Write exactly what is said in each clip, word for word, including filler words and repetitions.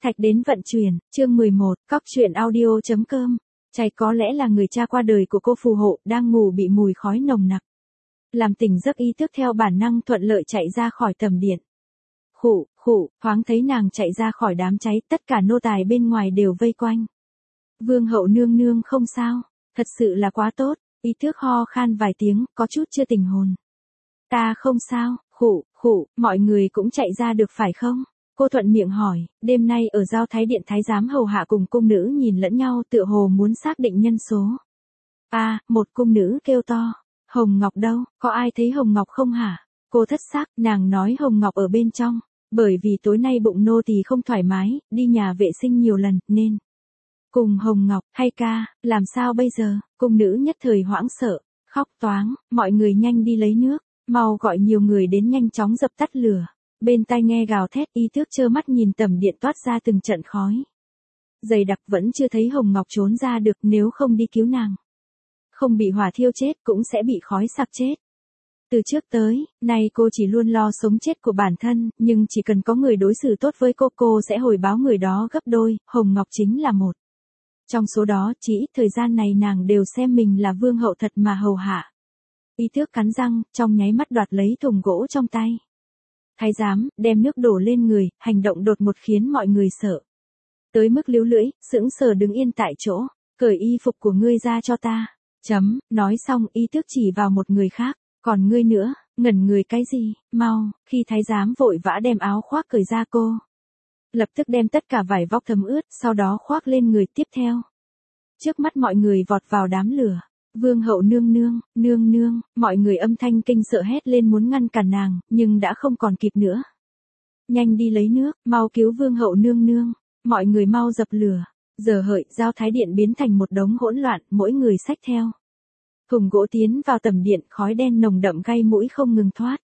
Thạch đến vận chuyển, chương mười một, cóc truyện audio.com. Chạy có lẽ là người cha qua đời của cô phù hộ, đang ngủ bị mùi khói nồng nặc. Làm tỉnh giấc ý thức theo bản năng thuận lợi chạy ra khỏi tầm điện. Khụ, khụ, thoáng thấy nàng chạy ra khỏi đám cháy, tất cả nô tài bên ngoài đều vây quanh. Vương hậu nương nương không sao, thật sự là quá tốt, ý thức ho khan vài tiếng, có chút chưa tỉnh hồn. Ta không sao, khụ, khụ, mọi người cũng chạy ra được phải không? Cô thuận miệng hỏi, đêm nay ở giao thái điện thái giám hầu hạ cùng cung nữ nhìn lẫn nhau tựa hồ muốn xác định nhân số. À, một cung nữ kêu to, Hồng Ngọc đâu, có ai thấy Hồng Ngọc không hả? Cô thất sắc, nàng nói Hồng Ngọc ở bên trong, bởi vì tối nay bụng nô tỳ không thoải mái, đi nhà vệ sinh nhiều lần, nên. Cùng Hồng Ngọc, hay ca, làm sao bây giờ? Cung nữ nhất thời hoảng sợ, khóc toáng, mọi người nhanh đi lấy nước, mau gọi nhiều người đến nhanh chóng dập tắt lửa. Bên tai nghe gào thét, y tước trơ mắt nhìn tầm điện toát ra từng trận khói. Dày đặc vẫn chưa thấy Hồng Ngọc trốn ra được, nếu không đi cứu nàng. Không bị hỏa thiêu chết cũng sẽ bị khói sặc chết. Từ trước tới, nay cô chỉ luôn lo sống chết của bản thân, nhưng chỉ cần có người đối xử tốt với cô, cô sẽ hồi báo người đó gấp đôi, Hồng Ngọc chính là một. Trong số đó, chỉ ít thời gian này nàng đều xem mình là vương hậu thật mà hầu hạ. Y tước cắn răng, trong nháy mắt đoạt lấy thùng gỗ trong tay. Thái giám, đem nước đổ lên người, hành động đột ngột khiến mọi người sợ. Tới mức líu lưỡi, sững sờ đứng yên tại chỗ, cởi y phục của ngươi ra cho ta. Chấm, nói xong y tước chỉ vào một người khác, còn ngươi nữa, ngẩn người cái gì, mau, khi thái giám vội vã đem áo khoác cởi ra cô. Lập tức đem tất cả vải vóc thấm ướt, sau đó khoác lên người tiếp theo. Trước mắt mọi người vọt vào đám lửa. Vương hậu nương nương, nương nương, mọi người âm thanh kinh sợ hét lên muốn ngăn cản nàng, nhưng đã không còn kịp nữa. Nhanh đi lấy nước, mau cứu vương hậu nương nương, mọi người mau dập lửa. Giờ hợi, giao thái điện biến thành một đống hỗn loạn, mỗi người xách theo. Thùng gỗ tiến vào tầm điện, khói đen nồng đậm gây mũi không ngừng thoát.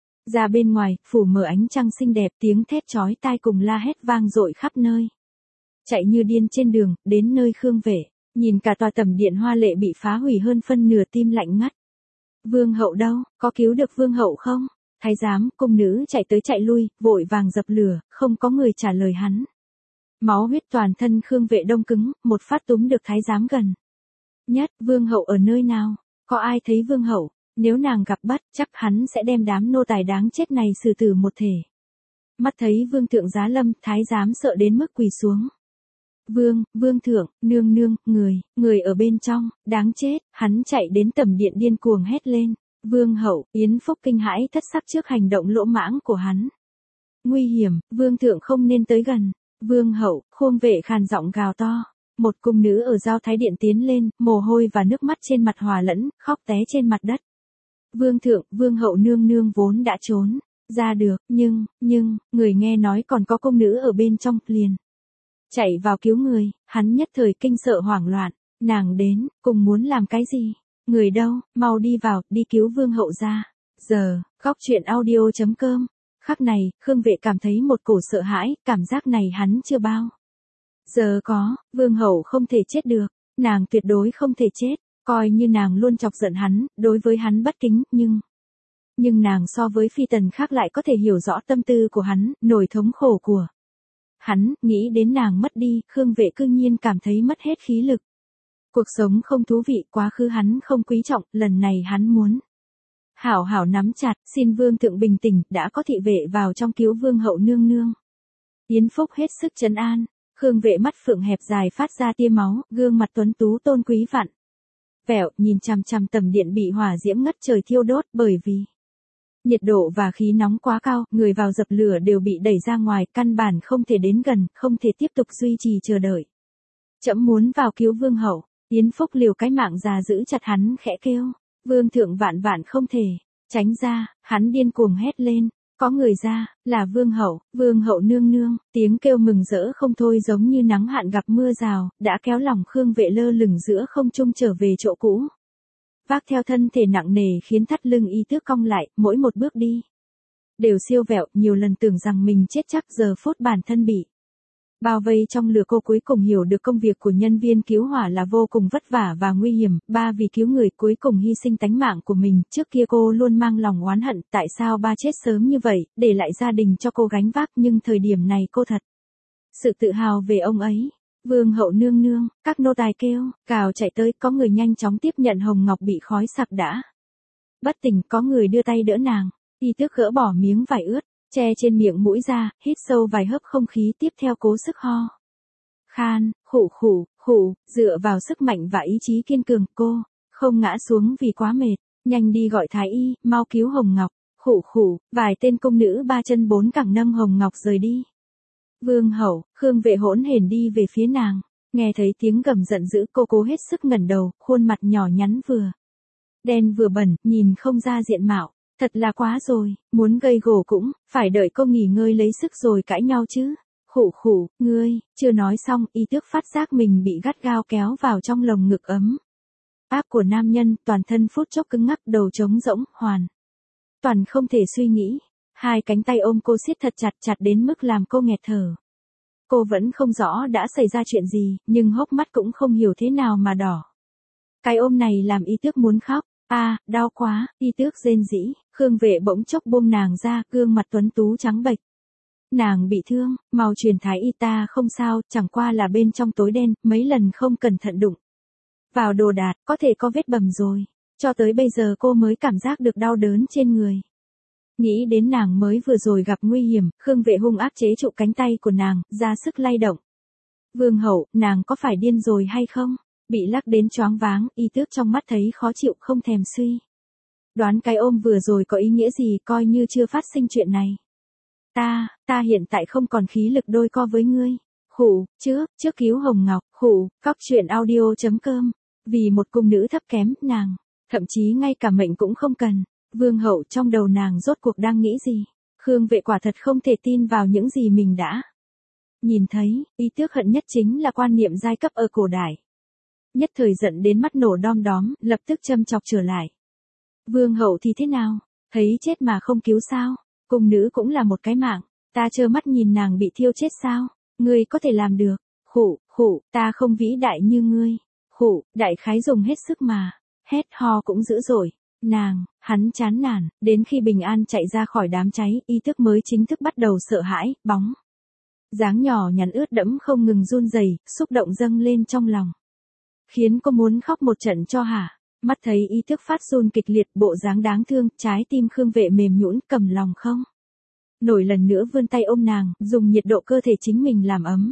Ra bên ngoài, phủ mở ánh trăng xinh đẹp, tiếng thét chói tai cùng la hét vang dội khắp nơi. Chạy như điên trên đường, đến nơi Khương Vệ. Nhìn cả tòa tầm điện hoa lệ bị phá hủy hơn phân nửa, tim lạnh ngắt. Vương hậu đâu, có cứu được vương hậu không? Thái giám, cung nữ chạy tới chạy lui, vội vàng dập lửa, không có người trả lời hắn. Máu huyết toàn thân Khương Vệ đông cứng, một phát túm được thái giám gần. Nhất, vương hậu ở nơi nào? Có ai thấy vương hậu? Nếu nàng gặp bắt, chắc hắn sẽ đem đám nô tài đáng chết này xử tử một thể. Mắt thấy vương thượng giá lâm, thái giám sợ đến mức quỳ xuống. Vương, vương thượng, nương nương, người, người ở bên trong, đáng chết, hắn chạy đến tầm điện điên cuồng hét lên. Vương hậu, Yến Phúc kinh hãi thất sắc trước hành động lỗ mãng của hắn. Nguy hiểm, vương thượng không nên tới gần. Vương hậu, Khương Vệ khàn giọng gào to. Một cung nữ ở giao thái điện tiến lên, mồ hôi và nước mắt trên mặt hòa lẫn, khóc té trên mặt đất. Vương thượng, vương hậu nương nương vốn đã trốn ra được, nhưng, nhưng, người nghe nói còn có cung nữ ở bên trong, liền chạy vào cứu người, hắn nhất thời kinh sợ hoảng loạn, nàng đến, cùng muốn làm cái gì? Người đâu, mau đi vào, đi cứu vương hậu ra. Giờ, cóc truyện audio.com. Khắc này, Khương Vệ cảm thấy một cổ sợ hãi, cảm giác này hắn chưa bao giờ có, vương hậu không thể chết được, nàng tuyệt đối không thể chết, coi như nàng luôn chọc giận hắn, đối với hắn bất kính, nhưng... Nhưng nàng so với phi tần khác lại có thể hiểu rõ tâm tư của hắn, nỗi thống khổ của hắn, nghĩ đến nàng mất đi, Khương Vệ cương nhiên cảm thấy mất hết khí lực. Cuộc sống không thú vị, quá khứ hắn không quý trọng, lần này hắn muốn hảo hảo nắm chặt, xin vương thượng bình tĩnh, đã có thị vệ vào trong cứu vương hậu nương nương. Yến Phúc hết sức trấn an, Khương Vệ mắt phượng hẹp dài phát ra tia máu, gương mặt tuấn tú tôn quý vặn vẹo, nhìn chằm chằm tầm điện bị hỏa diễm ngất trời thiêu đốt, bởi vì nhiệt độ và khí nóng quá cao, người vào dập lửa đều bị đẩy ra ngoài, căn bản không thể đến gần, không thể tiếp tục duy trì chờ đợi. Trẫm muốn vào cứu vương hậu. Yến Phúc liều cái mạng già giữ chặt hắn, khẽ kêu, vương thượng vạn vạn không thể tránh ra, hắn điên cuồng hét lên, có người ra, là vương hậu, vương hậu nương nương, tiếng kêu mừng rỡ không thôi giống như nắng hạn gặp mưa rào, đã kéo lòng Khương Vệ lơ lửng giữa không trung trở về chỗ cũ. Vác theo thân thể nặng nề khiến thắt lưng y tước cong lại, mỗi một bước đi đều siêu vẹo, nhiều lần tưởng rằng mình chết chắc, giờ phút bản thân bị bao vây trong lửa, cô cuối cùng hiểu được công việc của nhân viên cứu hỏa là vô cùng vất vả và nguy hiểm, ba vì cứu người cuối cùng hy sinh tánh mạng của mình, trước kia cô luôn mang lòng oán hận, tại sao ba chết sớm như vậy, để lại gia đình cho cô gánh vác, nhưng thời điểm này cô thật sự tự hào về ông ấy. Vương hậu nương nương, các nô tài kêu, cào chạy tới, có người nhanh chóng tiếp nhận hồng ngọc bị khói sặc đã. Bất tỉnh, có người đưa tay đỡ nàng, y tước gỡ bỏ miếng vải ướt, che trên miệng mũi ra, hít sâu vài hớp không khí tiếp theo cố sức ho. Khan, khụ khụ, khụ, dựa vào sức mạnh và ý chí kiên cường, cô, không ngã xuống vì quá mệt, nhanh đi gọi thái y, mau cứu hồng ngọc, khụ khụ, vài tên công nữ ba chân bốn cẳng nâng hồng ngọc rời đi. Vương hậu, Khương Vệ hỗn hển đi về phía nàng, nghe thấy tiếng gầm giận dữ cô cố hết sức ngẩng đầu, khuôn mặt nhỏ nhắn vừa đen vừa bẩn, nhìn không ra diện mạo, thật là quá rồi, muốn gây gổ cũng, phải đợi cô nghỉ ngơi lấy sức rồi cãi nhau chứ. Khụ khụ, ngươi, chưa nói xong, y tước phát giác mình bị gắt gao kéo vào trong lồng ngực ấm áp của nam nhân, toàn thân phút chốc cứng ngắc, đầu trống rỗng, hoàn toàn không thể suy nghĩ. Hai cánh tay ôm cô siết thật chặt chặt đến mức làm cô nghẹt thở. Cô vẫn không rõ đã xảy ra chuyện gì, nhưng hốc mắt cũng không hiểu thế nào mà đỏ. Cái ôm này làm y tước muốn khóc. A, à, đau quá, y tước rên rỉ. Khương Vệ bỗng chốc buông nàng ra, gương mặt tuấn tú trắng bệch. Nàng bị thương, mau truyền thái y, ta không sao, chẳng qua là bên trong tối đen, mấy lần không cẩn thận đụng vào đồ đạc, có thể có vết bầm rồi. Cho tới bây giờ cô mới cảm giác được đau đớn trên người. Nghĩ đến nàng mới vừa rồi gặp nguy hiểm, Khương Vệ hung ác chế trụ cánh tay của nàng, ra sức lay động. Vương hậu, nàng có phải điên rồi hay không? Bị lắc đến choáng váng, y tước trong mắt thấy khó chịu không thèm suy đoán cái ôm vừa rồi có ý nghĩa gì, coi như chưa phát sinh chuyện này. Ta, ta hiện tại không còn khí lực đôi co với ngươi. Khủ, trước, trước cứu hồng ngọc, khủ, cóc truyện audio chấm com. Vì một cung nữ thấp kém, nàng, thậm chí ngay cả mệnh cũng không cần. Vương hậu, trong đầu nàng rốt cuộc đang nghĩ gì? Khương Vệ quả thật không thể tin vào những gì mình đã nhìn thấy. Y tước hận nhất chính là quan niệm giai cấp ở cổ đại. Nhất thời giận đến mắt nổ đom đóm, lập tức châm chọc trở lại. Vương hậu thì thế nào? Thấy chết mà không cứu sao? Cung nữ cũng là một cái mạng, ta trơ mắt nhìn nàng bị thiêu chết sao? Ngươi có thể làm được. Khụ, khụ, ta không vĩ đại như ngươi. Khụ, đại khái dùng hết sức mà. Hét ho cũng dữ dội. Nàng, hắn chán nản, đến khi bình an chạy ra khỏi đám cháy, y tước mới chính thức bắt đầu sợ hãi, bóng dáng nhỏ nhắn ướt đẫm không ngừng run rẩy, xúc động dâng lên trong lòng. Khiến cô muốn khóc một trận cho hả. Mắt thấy y tước phát run kịch liệt, bộ dáng đáng thương, trái tim Khương Vệ mềm nhũn, cầm lòng không nổi lần nữa vươn tay ôm nàng, dùng nhiệt độ cơ thể chính mình làm ấm.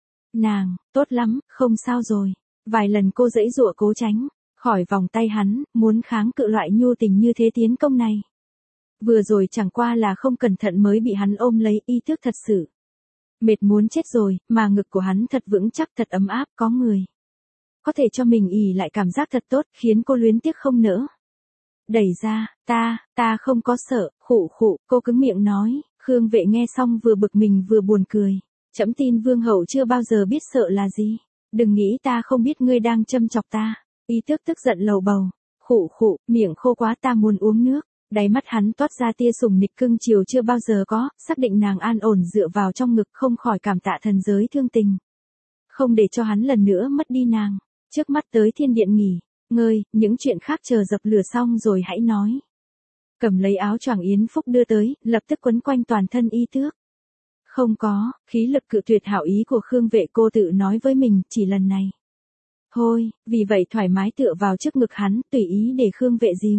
Nàng, tốt lắm, không sao rồi. Vài lần cô giãy giụa cố tránh khỏi vòng tay hắn, muốn kháng cự loại nhu tình như thế tiến công này. Vừa rồi chẳng qua là không cẩn thận mới bị hắn ôm lấy, y tước thật sự mệt muốn chết rồi, mà ngực của hắn thật vững chắc, thật ấm áp, có người có thể cho mình ỉ lại, cảm giác thật tốt, khiến cô luyến tiếc không nỡ. Đẩy ra, ta, ta không có sợ. Khụ khụ, cô cứng miệng nói. Khương Vệ nghe xong vừa bực mình vừa buồn cười. Trẫm tin vương hậu chưa bao giờ biết sợ là gì. Đừng nghĩ ta không biết ngươi đang châm chọc ta. Y tước tức giận lầu bầu. Khụ khụ, miệng khô quá, ta muốn uống nước. Đáy mắt hắn toát ra tia sùng nịch cưng chiều chưa bao giờ có, xác định nàng an ổn dựa vào trong ngực, không khỏi cảm tạ thần giới thương tình. Không để cho hắn lần nữa mất đi nàng. Trước mắt tới thiên điện nghỉ ngơi, những chuyện khác chờ dập lửa xong rồi hãy nói. Cầm lấy áo choàng Yến Phúc đưa tới, lập tức quấn quanh toàn thân y tước. Không có, khí lực cự tuyệt hảo ý của Khương Vệ, cô tự nói với mình, chỉ lần này thôi, vì vậy thoải mái tựa vào trước ngực hắn, tùy ý để Khương Vệ dìu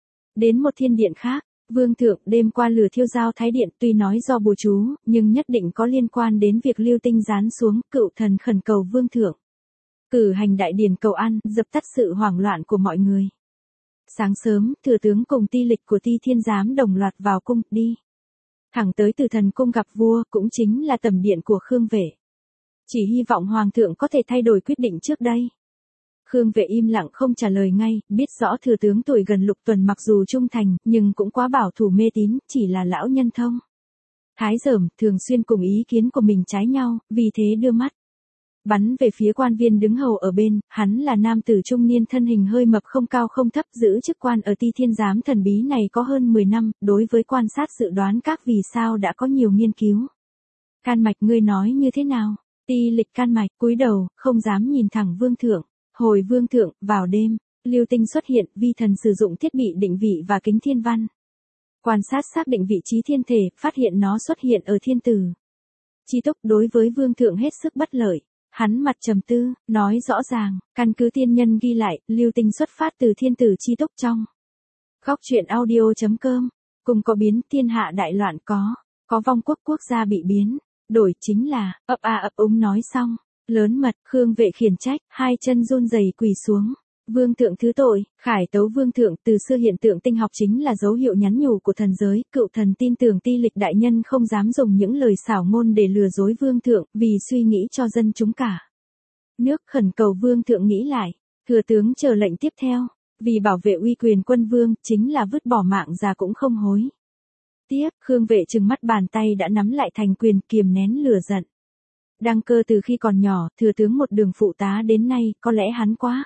đến một thiên điện khác. Vương thượng, đêm qua lửa thiêu giao thái điện, tuy nói do bùa chú, nhưng nhất định có liên quan đến việc lưu tinh giáng xuống. Cựu thần khẩn cầu vương thượng cử hành đại điển cầu an, dập tắt sự hoảng loạn của mọi người. Sáng sớm, thừa tướng cùng ti lịch của ti thiên giám đồng loạt vào cung, đi thẳng tới Từ Thần cung gặp vua, cũng chính là tẩm điện của Khương Vệ. Chỉ hy vọng hoàng thượng có thể thay đổi quyết định trước đây. Khương Vệ im lặng không trả lời ngay, biết rõ thừa tướng tuổi gần lục tuần mặc dù trung thành, nhưng cũng quá bảo thủ mê tín, chỉ là lão nhân thông thái dởm, thường xuyên cùng ý kiến của mình trái nhau, vì thế đưa mắt bắn về phía quan viên đứng hầu ở bên. Hắn là nam tử trung niên, thân hình hơi mập, không cao không thấp, giữ chức quan ở ti thiên giám thần bí này có hơn mười năm, đối với quan sát dự đoán các vì sao đã có nhiều nghiên cứu. Can mạch, ngươi nói như thế nào? Ti lịch can mạch cúi đầu, không dám nhìn thẳng vương thượng. Hồi vương thượng, vào đêm, lưu tinh xuất hiện, vi thần sử dụng thiết bị định vị và kính thiên văn quan sát xác định vị trí thiên thể, phát hiện nó xuất hiện ở thiên tử Chi túc đối với vương thượng hết sức bất lợi. Hắn mặt trầm tư, nói rõ ràng, căn cứ tiên nhân ghi lại, lưu tinh xuất phát từ thiên tử Chi túc trong. Góc truyện audio.com, cùng có biến thiên hạ đại loạn có, có vong quốc quốc gia bị biến, đổi chính là, ấp a ấp úng nói xong, lớn mật, Khương Vệ khiển trách, hai chân run rẩy quỳ xuống. Vương thượng thứ tội, khải tấu vương thượng, từ xưa hiện tượng tinh học chính là dấu hiệu nhắn nhủ của thần giới, cựu thần tin tưởng Ti Lịch đại nhân không dám dùng những lời xảo ngôn để lừa dối vương thượng, vì suy nghĩ cho dân chúng cả. Nước khẩn cầu vương thượng nghĩ lại, thừa tướng chờ lệnh tiếp theo, vì bảo vệ uy quyền quân vương, chính là vứt bỏ mạng già cũng không hối. Tiếp, Khương Vệ trừng mắt bàn tay đã nắm lại thành quyền, kiềm nén lửa giận. Đăng Cơ từ khi còn nhỏ, thừa tướng một đường phụ tá đến nay, có lẽ hắn quá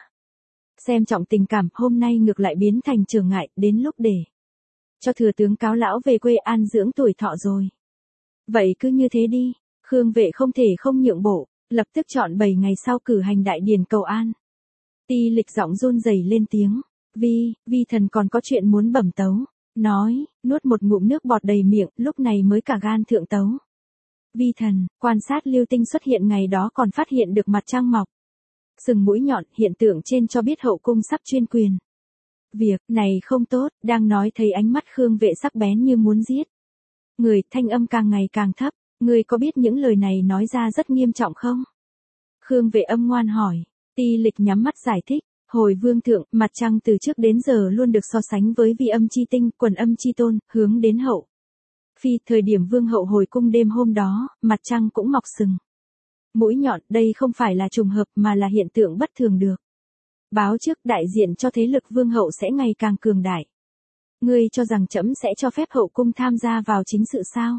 xem trọng tình cảm, hôm nay ngược lại biến thành trở ngại, đến lúc để cho thừa tướng cáo lão về quê an dưỡng tuổi thọ rồi. Vậy cứ như thế đi, Khương Vệ không thể không nhượng bộ, lập tức chọn bảy ngày sau cử hành đại điển cầu an. Ti Lịch giọng run rẩy lên tiếng, vi, vi thần còn có chuyện muốn bẩm tấu, nói, nuốt một ngụm nước bọt đầy miệng, lúc này mới cả gan thượng tấu. Vi thần, quan sát lưu tinh xuất hiện ngày đó còn phát hiện được mặt trăng mọc. Sừng mũi nhọn, hiện tượng trên cho biết hậu cung sắp chuyên quyền. Việc này không tốt, đang nói thấy ánh mắt Khương Vệ sắc bén như muốn giết người, thanh âm càng ngày càng thấp, người có biết những lời này nói ra rất nghiêm trọng không? Khương Vệ âm ngoan hỏi, Ti Lịch nhắm mắt giải thích, hồi vương thượng, mặt trăng từ trước đến giờ luôn được so sánh với vi âm chi tinh, quần âm chi tôn, hướng đến hậu phi, thời điểm vương hậu hồi cung đêm hôm đó, mặt trăng cũng mọc sừng mũi nhọn, đây không phải là trùng hợp mà là hiện tượng bất thường được báo trước, đại diện cho thế lực vương hậu sẽ ngày càng cường đại. Ngươi cho rằng trẫm sẽ cho phép hậu cung tham gia vào chính sự sao?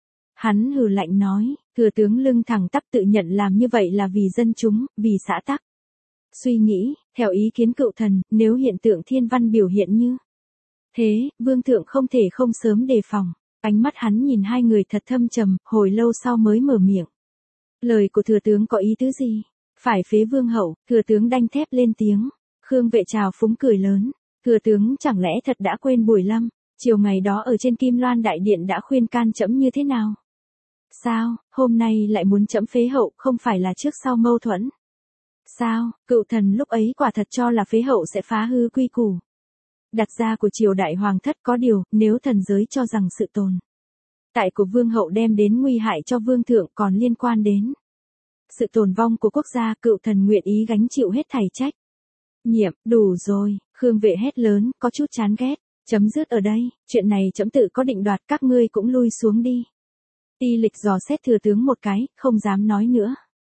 Hắn hừ lạnh nói, thừa tướng lưng thẳng tắp tự nhận làm như vậy là vì dân chúng, vì xã tắc. Suy nghĩ, theo ý kiến cựu thần, nếu hiện tượng thiên văn biểu hiện như thế, vương thượng không thể không sớm đề phòng. Ánh mắt hắn nhìn hai người thật thâm trầm, hồi lâu sau mới mở miệng. Lời của thừa tướng có ý tứ gì? Phải phế vương hậu, thừa tướng đanh thép lên tiếng. Khương Vệ trào phúng cười lớn. Thừa tướng chẳng lẽ thật đã quên buổi lâm, chiều ngày đó ở trên Kim Loan Đại Điện đã khuyên can trẫm như thế nào? Sao, hôm nay lại muốn trẫm phế hậu, không phải là trước sau mâu thuẫn? Sao, cựu thần lúc ấy quả thật cho là phế hậu sẽ phá hư quy củ đặt ra của triều đại hoàng thất, có điều, nếu thần giới cho rằng sự tồn tại của vương hậu đem đến nguy hại cho vương thượng còn liên quan đến sự tồn vong của quốc gia, cựu thần nguyện ý gánh chịu hết thảy trách nhiệm. Đủ rồi, Khương Vệ hét lớn, có chút chán ghét, chấm dứt ở đây, chuyện này trẫm tự có định đoạt, các ngươi cũng lui xuống đi. Ti Lịch dò xét thừa tướng một cái, không dám nói nữa.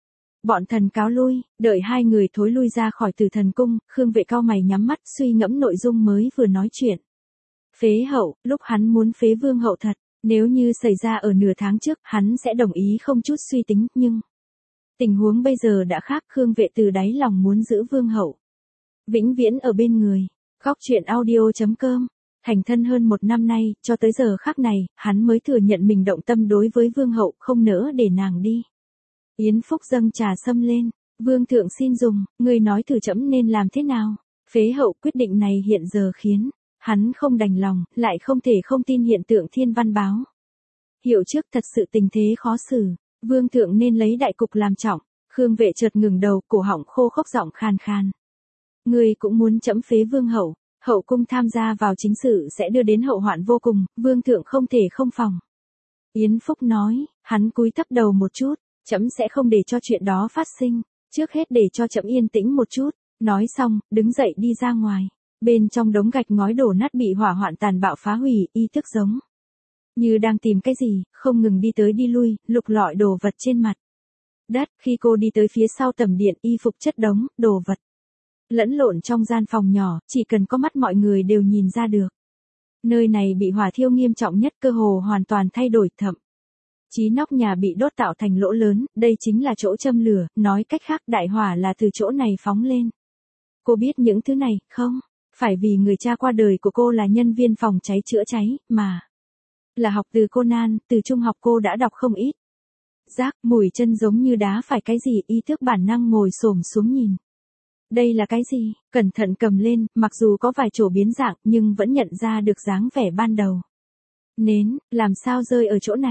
Bọn thần cáo lui, đợi hai người thối lui ra khỏi Tử Thần cung, Khương Vệ cau mày nhắm mắt suy ngẫm nội dung mới vừa nói chuyện. Phế hậu, lúc hắn muốn phế vương hậu thật, nếu như xảy ra ở nửa tháng trước, hắn sẽ đồng ý không chút suy tính, nhưng tình huống bây giờ đã khác, Khương Vệ từ đáy lòng muốn giữ vương hậu vĩnh viễn ở bên người. Góc truyện audio.com, thành thân hơn một năm nay, cho tới giờ khắc này, hắn mới thừa nhận mình động tâm đối với vương hậu, không nỡ để nàng đi. Yến Phúc dâng trà sâm lên, vương thượng xin dùng, người nói thử trẫm nên làm thế nào? Phế hậu quyết định này hiện giờ khiến hắn không đành lòng, lại không thể không tin hiện tượng thiên văn báo. Hiệu trước thật sự tình thế khó xử, vương thượng nên lấy đại cục làm trọng. Khương Vệ chợt ngừng đầu, cổ họng khô khốc, giọng khan khan. Ngươi cũng muốn trẫm phế vương hậu, hậu cung tham gia vào chính sự sẽ đưa đến hậu hoạn vô cùng, vương thượng không thể không phòng. Yến Phúc nói, hắn cúi thấp đầu một chút, trẫm sẽ không để cho chuyện đó phát sinh, trước hết để cho trẫm yên tĩnh một chút. Nói xong, đứng dậy đi ra ngoài. Bên trong đống gạch ngói đổ nát bị hỏa hoạn tàn bạo phá hủy, y thức giống như đang tìm cái gì, không ngừng đi tới đi lui, lục lọi đồ vật trên mặt đất. Khi cô đi tới phía sau tầm điện, y phục chất đống, đồ vật lẫn lộn trong gian phòng nhỏ, chỉ cần có mắt mọi người đều nhìn ra được. Nơi này bị hỏa thiêu nghiêm trọng nhất, cơ hồ hoàn toàn thay đổi, thậm chí nóc nhà bị đốt tạo thành lỗ lớn, đây chính là chỗ châm lửa, nói cách khác đại hỏa là từ chỗ này phóng lên. Cô biết những thứ này, không? Phải vì người cha qua đời của cô là nhân viên phòng cháy chữa cháy, mà là học từ Conan, từ trung học cô đã đọc không ít. Rác, mùi chân giống như đá phải cái gì, ý thức bản năng ngồi xổm xuống nhìn. Đây là cái gì? Cẩn thận cầm lên, mặc dù có vài chỗ biến dạng, nhưng vẫn nhận ra được dáng vẻ ban đầu. Nến, làm sao rơi ở chỗ này?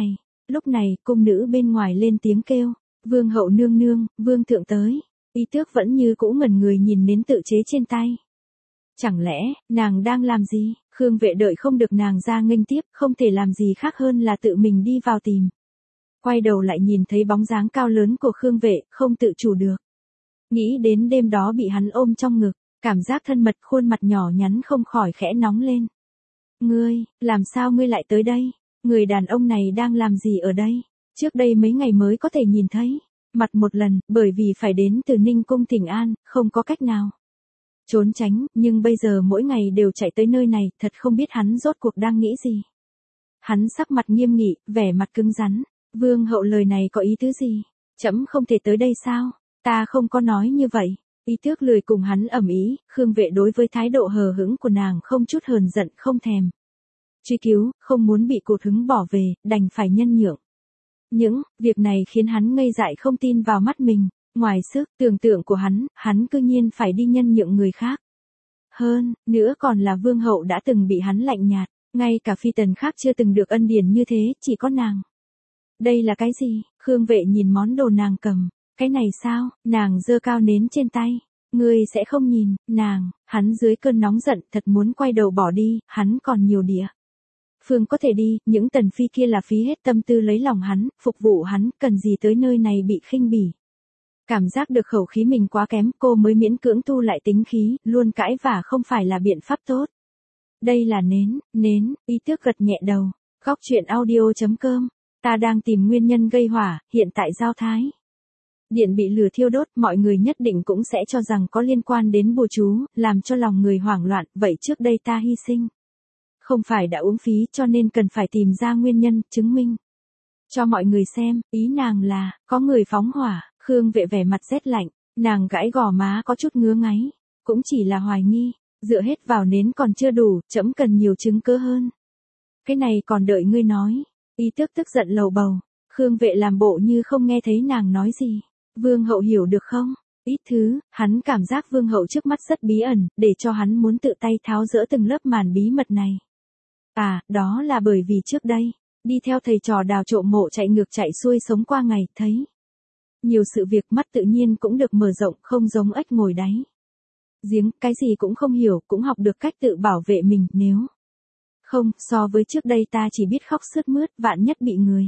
Lúc này, cung nữ bên ngoài lên tiếng kêu, vương hậu nương nương, vương thượng tới. Y tước vẫn như cũ ngẩn người nhìn nến tự chế trên tay. Chẳng lẽ, nàng đang làm gì? Khương Vệ đợi không được nàng ra nghênh tiếp, không thể làm gì khác hơn là tự mình đi vào tìm. Quay đầu lại nhìn thấy bóng dáng cao lớn của Khương Vệ, không tự chủ được. Nghĩ đến đêm đó bị hắn ôm trong ngực, cảm giác thân mật, khuôn mặt nhỏ nhắn không khỏi khẽ nóng lên. Ngươi, làm sao ngươi lại tới đây? Người đàn ông này đang làm gì ở đây? Trước đây mấy ngày mới có thể nhìn thấy mặt một lần, bởi vì phải đến từ Ninh Cung Thỉnh An, không có cách nào trốn tránh, nhưng bây giờ mỗi ngày đều chạy tới nơi này, thật không biết hắn rốt cuộc đang nghĩ gì. Hắn sắc mặt nghiêm nghị, vẻ mặt cứng rắn. Vương hậu lời này có ý tứ gì? Trẫm không thể tới đây sao? Ta không có nói như vậy. Y tước lười cùng hắn ầm ĩ, Khương Vệ đối với thái độ hờ hững của nàng không chút hờn giận không thèm truy cứu, không muốn bị cụt hứng bỏ về, đành phải nhân nhượng. Những việc này khiến hắn ngây dại không tin vào mắt mình, ngoài sức tưởng tượng của hắn, hắn cư nhiên phải đi nhân nhượng người khác. Hơn nữa còn là vương hậu đã từng bị hắn lạnh nhạt, ngay cả phi tần khác chưa từng được ân điển như thế, chỉ có nàng. Đây là cái gì? Khương Vệ nhìn món đồ nàng cầm, cái này sao? Nàng giơ cao nến trên tay. Ngươi sẽ không nhìn, nàng, hắn dưới cơn nóng giận thật muốn quay đầu bỏ đi, hắn còn nhiều địa phương có thể đi, những tần phi kia là phí hết tâm tư lấy lòng hắn, phục vụ hắn, cần gì tới nơi này bị khinh bỉ. Cảm giác được khẩu khí mình quá kém, cô mới miễn cưỡng thu lại tính khí, luôn cãi vả không phải là biện pháp tốt. Đây là nến, nến, Y tước gật nhẹ đầu. Góc truyện audio chấm com, ta đang tìm nguyên nhân gây hỏa, hiện tại Giao Thái điện bị lửa thiêu đốt, mọi người nhất định cũng sẽ cho rằng có liên quan đến bùa chú, làm cho lòng người hoảng loạn, vậy trước đây ta hy sinh. Không phải đã uống phí cho nên cần phải tìm ra nguyên nhân, chứng minh cho mọi người xem, ý nàng là, có người phóng hỏa. Khương Vệ vẻ mặt rét lạnh, nàng gãi gò má có chút ngứa ngáy, cũng chỉ là hoài nghi, dựa hết vào nến còn chưa đủ, trẫm cần nhiều chứng cứ hơn. Cái này còn đợi ngươi nói. Y tước tức giận lầu bầu, Khương Vệ làm bộ như không nghe thấy nàng nói gì. Vương hậu hiểu được không? Ít thứ, hắn cảm giác vương hậu trước mắt rất bí ẩn, để cho hắn muốn tự tay tháo dỡ từng lớp màn bí mật này. À, đó là bởi vì trước đây, đi theo thầy trò đào trộm mộ chạy ngược chạy xuôi sống qua ngày, thấy nhiều sự việc, mắt tự nhiên cũng được mở rộng, không giống ếch ngồi đáy giếng, cái gì cũng không hiểu, cũng học được cách tự bảo vệ mình, nếu không, so với trước đây ta chỉ biết khóc sướt mướt, vạn nhất bị người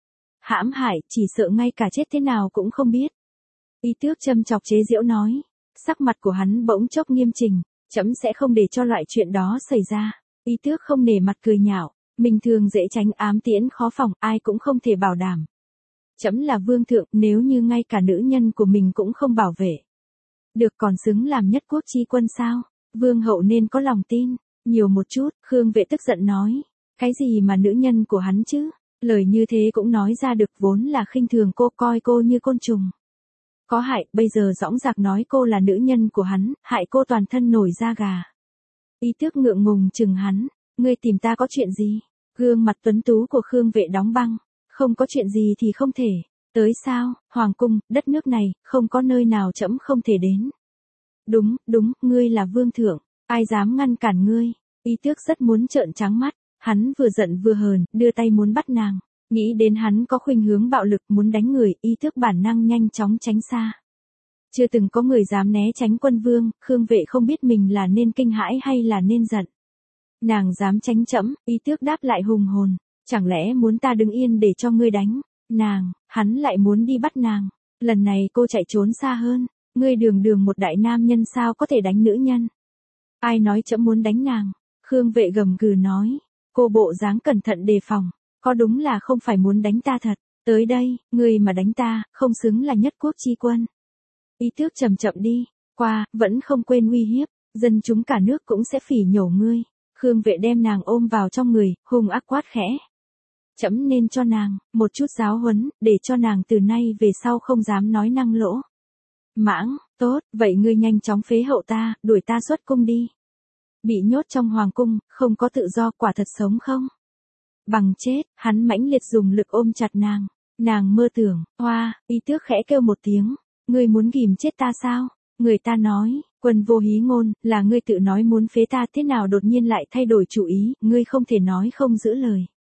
hãm hại, chỉ sợ ngay cả chết thế nào cũng không biết. Y tước châm chọc chế giễu nói, sắc mặt của hắn bỗng chốc nghiêm chỉnh, trẫm sẽ không để cho loại chuyện đó xảy ra. Y tước không nể mặt cười nhạo, mình thường dễ tránh ám tiễn khó phòng, ai cũng không thể bảo đảm. Trẫm là vương thượng, nếu như ngay cả nữ nhân của mình cũng không bảo vệ được, còn xứng làm nhất quốc chi quân sao? Vương hậu nên có lòng tin nhiều một chút. Khương Vệ tức giận nói, cái gì mà nữ nhân của hắn chứ? Lời như thế cũng nói ra được, vốn là khinh thường cô, coi cô như côn trùng có hại, bây giờ dõng dạc nói cô là nữ nhân của hắn, hại cô toàn thân nổi da gà. Y tước ngượng ngùng chừng hắn, ngươi tìm ta có chuyện gì? Gương mặt tuấn tú của Khương Vệ đóng băng, không có chuyện gì thì không thể tới sao? Hoàng cung, đất nước này, không có nơi nào trẫm không thể đến. Đúng, đúng, ngươi là vương thượng, ai dám ngăn cản ngươi? Y tước rất muốn trợn trắng mắt, hắn vừa giận vừa hờn, đưa tay muốn bắt nàng. Nghĩ đến hắn có khuynh hướng bạo lực muốn đánh người, Y tước bản năng nhanh chóng tránh xa. Chưa từng có người dám né tránh quân vương, Khương Vệ không biết mình là nên kinh hãi hay là nên giận. Nàng dám tránh trẫm? Y tước đáp lại hùng hồn, chẳng lẽ muốn ta đứng yên để cho ngươi đánh nàng? Hắn lại muốn đi bắt nàng. Lần này cô chạy trốn xa hơn, ngươi đường đường một đại nam nhân sao có thể đánh nữ nhân? Ai nói trẫm muốn đánh nàng? Khương Vệ gầm gừ nói, cô bộ dáng cẩn thận đề phòng, có đúng là không phải muốn đánh ta thật? Tới đây, ngươi mà đánh ta, không xứng là nhất quốc chi quân. Y tước chậm chậm đi qua, vẫn không quên uy hiếp, dân chúng cả nước cũng sẽ phỉ nhổ ngươi. Khương Vệ đem nàng ôm vào trong người, hung ác quát khẽ. Trẫm nên cho nàng một chút giáo huấn, để cho nàng từ nay về sau không dám nói năng lỗ mãng. Tốt, vậy ngươi nhanh chóng phế hậu ta, đuổi ta xuất cung đi. Bị nhốt trong hoàng cung, không có tự do, quả thật sống không bằng chết. Hắn mãnh liệt dùng lực ôm chặt nàng. Nàng mơ tưởng, hoa, Y tước khẽ kêu một tiếng, ngươi muốn ghìm chết ta sao? Người ta nói, quân vô hí ngôn, là ngươi tự nói muốn phế ta, thế nào đột nhiên lại thay đổi chủ ý, ngươi không thể nói không giữ lời.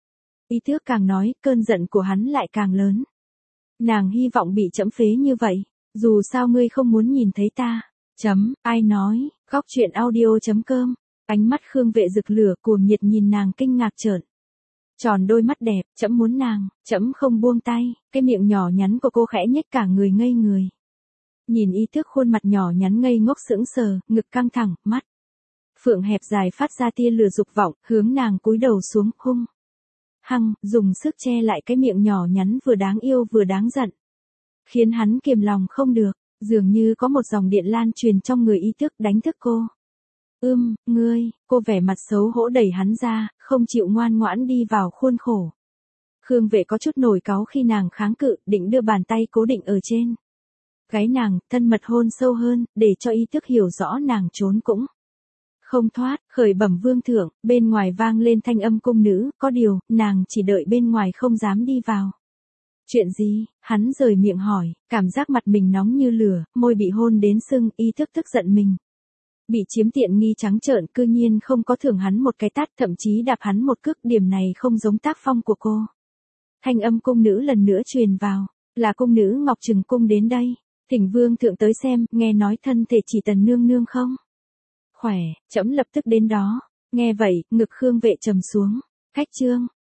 Y Tước càng nói, cơn giận của hắn lại càng lớn. Nàng hy vọng bị trẫm phế như vậy, dù sao ngươi không muốn nhìn thấy ta. Chấm, ai nói, góc chuyện audio chấm com. Ánh mắt Khương Vệ rực lửa cuồng nhiệt nhìn nàng kinh ngạc trợn tròn đôi mắt đẹp, trẫm muốn nàng, trẫm không buông tay, cái miệng nhỏ nhắn của cô khẽ nhếch cả người ngây người. Nhìn Y Tước khuôn mặt nhỏ nhắn ngây ngốc sững sờ, ngực căng thẳng, mắt phượng hẹp dài phát ra tia lửa dục vọng, hướng nàng cúi đầu xuống, hung hăng, dùng sức che lại cái miệng nhỏ nhắn vừa đáng yêu vừa đáng giận. Khiến hắn kiềm lòng không được, dường như có một dòng điện lan truyền trong người Y Tước đánh thức cô. Ưm, ngươi, cô vẻ mặt xấu hổ đẩy hắn ra, không chịu ngoan ngoãn đi vào khuôn khổ. Khương Vệ có chút nổi cáu khi nàng kháng cự, định đưa bàn tay cố định ở trên gáy nàng, thân mật hôn sâu hơn, để cho Y Tước hiểu rõ nàng trốn cũng không thoát, khởi bẩm vương thượng, bên ngoài vang lên thanh âm cung nữ, có điều, nàng chỉ đợi bên ngoài không dám đi vào. Chuyện gì? Hắn rời miệng hỏi, cảm giác mặt mình nóng như lửa, môi bị hôn đến sưng, Y Tước tức giận mình bị chiếm tiện nghi trắng trợn, cư nhiên không có thưởng hắn một cái tát, thậm chí đạp hắn một cước, điểm này không giống tác phong của cô. Thanh âm cung nữ lần nữa truyền vào, là cung nữ Ngọc Trừng cung đến đây, thỉnh vương thượng tới xem, nghe nói thân thể chỉ Tần nương nương không khỏe, trẫm lập tức đến đó. Nghe vậy, ngực Khương Vệ trầm xuống, khách trương,